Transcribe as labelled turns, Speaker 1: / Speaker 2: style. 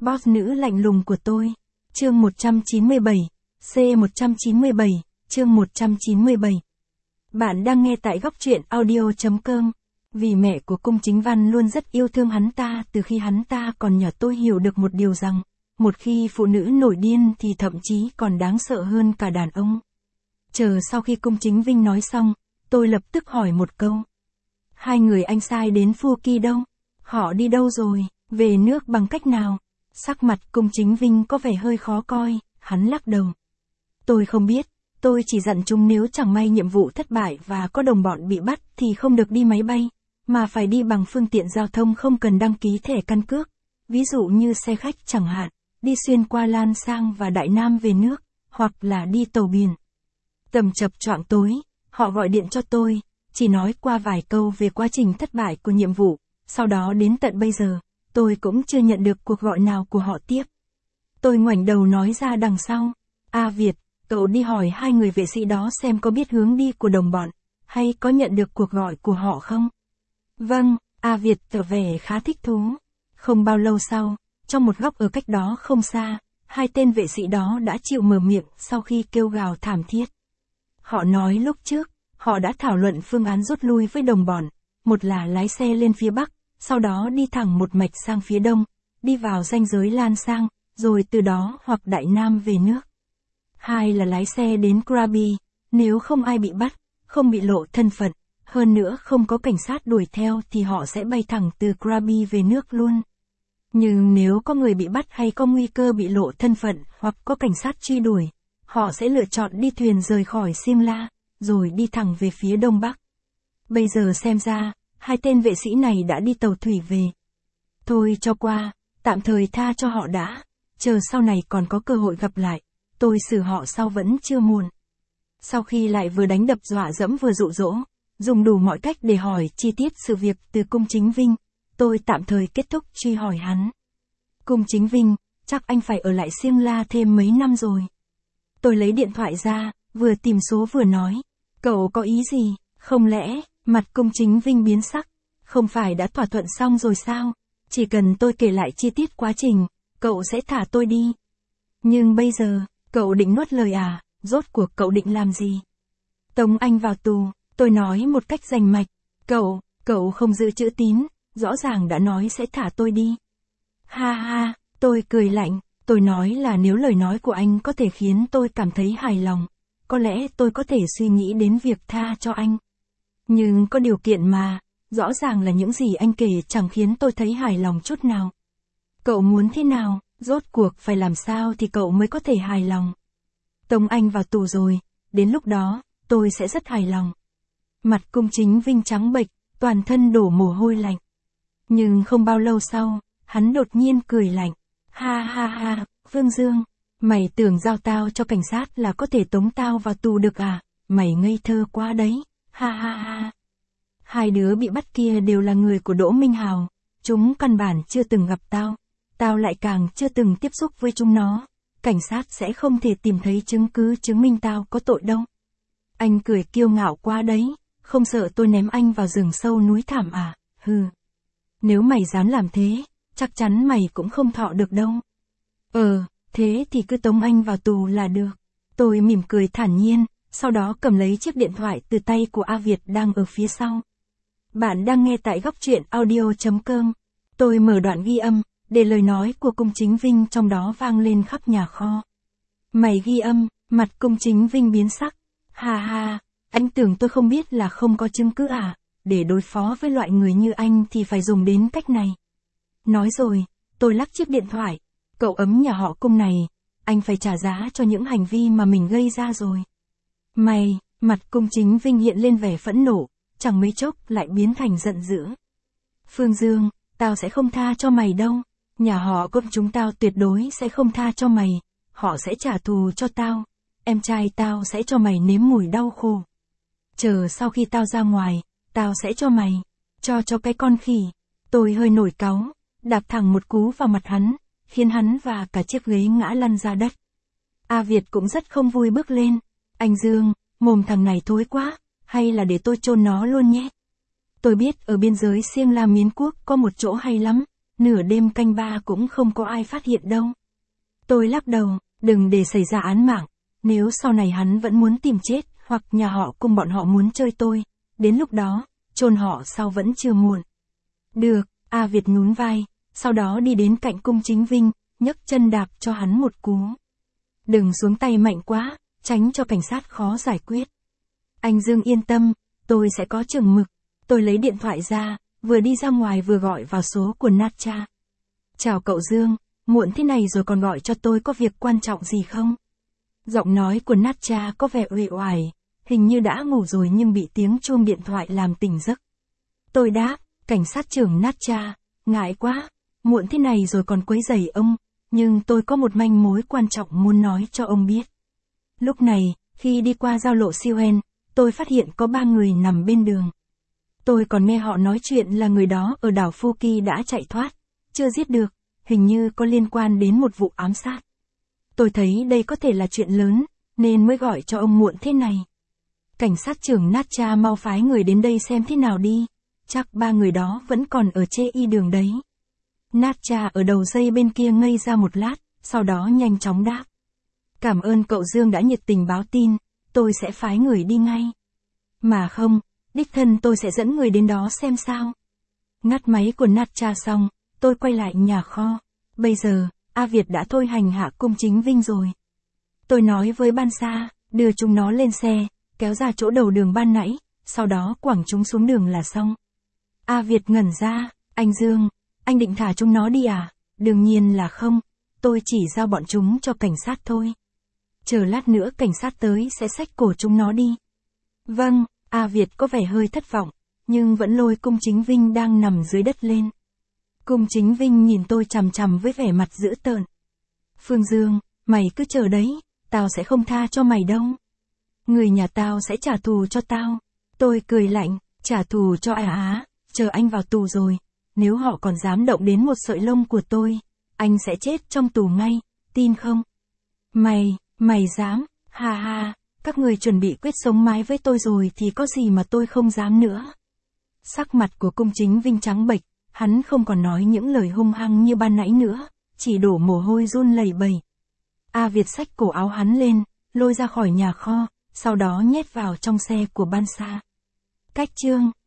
Speaker 1: Boss nữ lạnh lùng của tôi. Chương 197. C197. Chương 197. Bạn đang nghe tại góc truyện audio.com. Vì mẹ của Cung Chính Văn luôn rất yêu thương hắn ta từ khi hắn ta còn nhỏ, tôi hiểu được một điều rằng, một khi phụ nữ nổi điên thì thậm chí còn đáng sợ hơn cả đàn ông. Chờ sau khi Cung Chính Vinh nói xong, tôi lập tức hỏi một câu. Hai người anh sai đến Phu Kỳ đâu? Họ đi đâu rồi? Về nước bằng cách nào? Sắc mặt Cung Chính Vinh có vẻ hơi khó coi, hắn lắc đầu. Tôi không biết, tôi chỉ dặn chúng nếu chẳng may nhiệm vụ thất bại và có đồng bọn bị bắt thì không được đi máy bay, mà phải đi bằng phương tiện giao thông không cần đăng ký thẻ căn cước, ví dụ như xe khách chẳng hạn, đi xuyên qua Lan Sang và Đại Nam về nước, hoặc là đi tàu biển. Tầm chập choạng tối, họ gọi điện cho tôi, chỉ nói qua vài câu về quá trình thất bại của nhiệm vụ, sau đó đến tận bây giờ, tôi cũng chưa nhận được cuộc gọi nào của họ tiếp. Tôi ngoảnh đầu nói ra đằng sau, Việt, cậu đi hỏi hai người vệ sĩ đó xem có biết hướng đi của đồng bọn, hay có nhận được cuộc gọi của họ không? Vâng, Việt tỏ vẻ khá thích thú. Không bao lâu sau, trong một góc ở cách đó không xa, hai tên vệ sĩ đó đã chịu mở miệng sau khi kêu gào thảm thiết. Họ nói lúc trước, họ đã thảo luận phương án rút lui với đồng bọn, một là lái xe lên phía Bắc, sau đó đi thẳng một mạch sang phía Đông, đi vào ranh giới Lan Sang, rồi từ đó hoặc Đại Nam về nước. Hai là lái xe đến Krabi, nếu không ai bị bắt, không bị lộ thân phận, hơn nữa không có cảnh sát đuổi theo thì họ sẽ bay thẳng từ Krabi về nước luôn. Nhưng nếu có người bị bắt hay có nguy cơ bị lộ thân phận hoặc có cảnh sát truy đuổi, họ sẽ lựa chọn đi thuyền rời khỏi Simla, rồi đi thẳng về phía Đông Bắc. Bây giờ xem ra, hai tên vệ sĩ này đã đi tàu thủy về. Thôi cho qua, tạm thời tha cho họ đã, chờ sau này còn có cơ hội gặp lại, tôi xử họ sau vẫn chưa muộn. Sau khi lại vừa đánh đập dọa dẫm vừa dụ dỗ, dùng đủ mọi cách để hỏi chi tiết sự việc từ Cung Chính Vinh, tôi tạm thời kết thúc truy hỏi hắn. Cung Chính Vinh, chắc anh phải ở lại Simla thêm mấy năm rồi. Tôi lấy điện thoại ra, vừa tìm số vừa nói, cậu có ý gì, không lẽ, mặt Cung Chính Vinh biến sắc, không phải đã thỏa thuận xong rồi sao, chỉ cần tôi kể lại chi tiết quá trình, cậu sẽ thả tôi đi. Nhưng bây giờ, cậu định nuốt lời rốt cuộc cậu định làm gì? Tống anh vào tù, tôi nói một cách rành mạch, cậu không giữ chữ tín, rõ ràng đã nói sẽ thả tôi đi. Ha ha, tôi cười lạnh, tôi nói là nếu lời nói của anh có thể khiến tôi cảm thấy hài lòng, có lẽ tôi có thể suy nghĩ đến việc tha cho anh. Nhưng có điều kiện mà, rõ ràng là những gì anh kể chẳng khiến tôi thấy hài lòng chút nào. Cậu muốn thế nào, rốt cuộc phải làm sao thì cậu mới có thể hài lòng? Tống anh vào tù rồi, đến lúc đó, tôi sẽ rất hài lòng. Mặt Cung Chính Vinh trắng bệch, toàn thân đổ mồ hôi lạnh. Nhưng không bao lâu sau, hắn đột nhiên cười lạnh. Ha ha ha, Vương Dương, mày tưởng giao tao cho cảnh sát là có thể tống tao vào tù được à? Mày ngây thơ quá đấy, ha ha ha. Hai đứa bị bắt kia đều là người của Đỗ Minh Hào, chúng căn bản chưa từng gặp tao, tao lại càng chưa từng tiếp xúc với chúng nó, cảnh sát sẽ không thể tìm thấy chứng cứ chứng minh tao có tội đâu. Anh cười kiêu ngạo quá đấy, không sợ tôi ném anh vào rừng sâu núi thảm à, hừ. Nếu mày dám làm thế, chắc chắn mày cũng không thọ được đâu. Thế thì cứ tống anh vào tù là được. Tôi mỉm cười thản nhiên, sau đó cầm lấy chiếc điện thoại từ tay của Việt đang ở phía sau. Bạn đang nghe tại góc truyện audio.com. Tôi mở đoạn ghi âm, để lời nói của Cung Chính Vinh trong đó vang lên khắp nhà kho. Mày ghi âm, mặt Cung Chính Vinh biến sắc. Ha ha, anh tưởng tôi không biết là không có chứng cứ à, để đối phó với loại người như anh thì phải dùng đến cách này. Nói rồi, tôi lắc chiếc điện thoại, cậu ấm nhà họ Cung này, anh phải trả giá cho những hành vi mà mình gây ra rồi. Mày, mặt Cung Chính Vinh hiện lên vẻ phẫn nộ, chẳng mấy chốc lại biến thành giận dữ. Phương Dương, tao sẽ không tha cho mày đâu, nhà họ Cung chúng tao tuyệt đối sẽ không tha cho mày, họ sẽ trả thù cho tao, em trai tao sẽ cho mày nếm mùi đau khổ. Chờ sau khi tao ra ngoài, tao sẽ cho mày, cho cái con khỉ. Tôi hơi nổi cáu, đạp thẳng một cú vào mặt hắn, khiến hắn và cả chiếc ghế ngã lăn ra đất. Việt cũng rất không vui bước lên. Anh Dương, mồm thằng này thối quá, hay là để tôi chôn nó luôn nhé. Tôi biết ở biên giới Siêng La Miến Quốc có một chỗ hay lắm, nửa đêm canh ba cũng không có ai phát hiện đâu. Tôi lắc đầu, đừng để xảy ra án mạng, nếu sau này hắn vẫn muốn tìm chết, hoặc nhà họ Cung bọn họ muốn chơi tôi, đến lúc đó, chôn họ sau vẫn chưa muộn. Được, A Việt nhún vai, sau đó đi đến cạnh Cung Chính Vinh, nhấc chân đạp cho hắn một cú. Đừng xuống tay mạnh quá, tránh cho cảnh sát khó giải quyết. Anh Dương yên tâm, tôi sẽ có chừng mực. Tôi lấy điện thoại ra, vừa đi ra ngoài vừa gọi vào số của Natcha. Chào cậu Dương, muộn thế này rồi còn gọi cho tôi, có việc quan trọng gì không? Giọng nói của Natcha có vẻ uể oải, hình như đã ngủ rồi nhưng bị tiếng chuông điện thoại làm tỉnh giấc. Tôi đáp, cảnh sát trưởng Natcha, ngại quá, muộn thế này rồi còn quấy rầy ông, nhưng tôi có một manh mối quan trọng muốn nói cho ông biết. Lúc này, khi đi qua giao lộ Siuen, tôi phát hiện có 3 người nằm bên đường. Tôi còn nghe họ nói chuyện là người đó ở đảo Phuket đã chạy thoát, chưa giết được, hình như có liên quan đến một vụ ám sát. Tôi thấy đây có thể là chuyện lớn, nên mới gọi cho ông muộn thế này. Cảnh sát trưởng Natcha mau phái người đến đây xem thế nào đi, chắc 3 người đó vẫn còn ở chê y đường đấy. Natcha ở đầu dây bên kia ngây ra một lát, sau đó nhanh chóng đáp. Cảm ơn cậu Dương đã nhiệt tình báo tin, tôi sẽ phái người đi ngay. Mà không, đích thân tôi sẽ dẫn người đến đó xem sao. Ngắt máy của Natcha xong, tôi quay lại nhà kho. Bây giờ, A Việt đã thôi hành hạ Cung Chính Vinh rồi. Tôi nói với Ban Sa, đưa chúng nó lên xe, kéo ra chỗ đầu đường ban nãy, sau đó quẳng chúng xuống đường là xong. A Việt ngẩn ra, anh Dương, anh định thả chúng nó đi à? Đương nhiên là không, tôi chỉ giao bọn chúng cho cảnh sát thôi. Chờ lát nữa cảnh sát tới sẽ xách cổ chúng nó đi. Vâng, A Việt có vẻ hơi thất vọng, nhưng vẫn lôi Cung Chính Vinh đang nằm dưới đất lên. Cung Chính Vinh nhìn tôi chằm chằm với vẻ mặt dữ tợn. Phương Dương, mày cứ chờ đấy, tao sẽ không tha cho mày đâu. Người nhà tao sẽ trả thù cho tao. Tôi cười lạnh, trả thù cho á, chờ anh vào tù rồi. Nếu họ còn dám động đến một sợi lông của tôi, anh sẽ chết trong tù ngay, tin không? Mày dám, ha ha, các người chuẩn bị quyết sống mái với tôi rồi thì có gì mà tôi không dám nữa. Sắc mặt của Cung Chính Vinh trắng bệch, hắn không còn nói những lời hung hăng như ban nãy nữa, chỉ đổ mồ hôi run lẩy bẩy. A Việt xách cổ áo hắn lên, lôi ra khỏi nhà kho, sau đó nhét vào trong xe của Ban Sa. Cách chương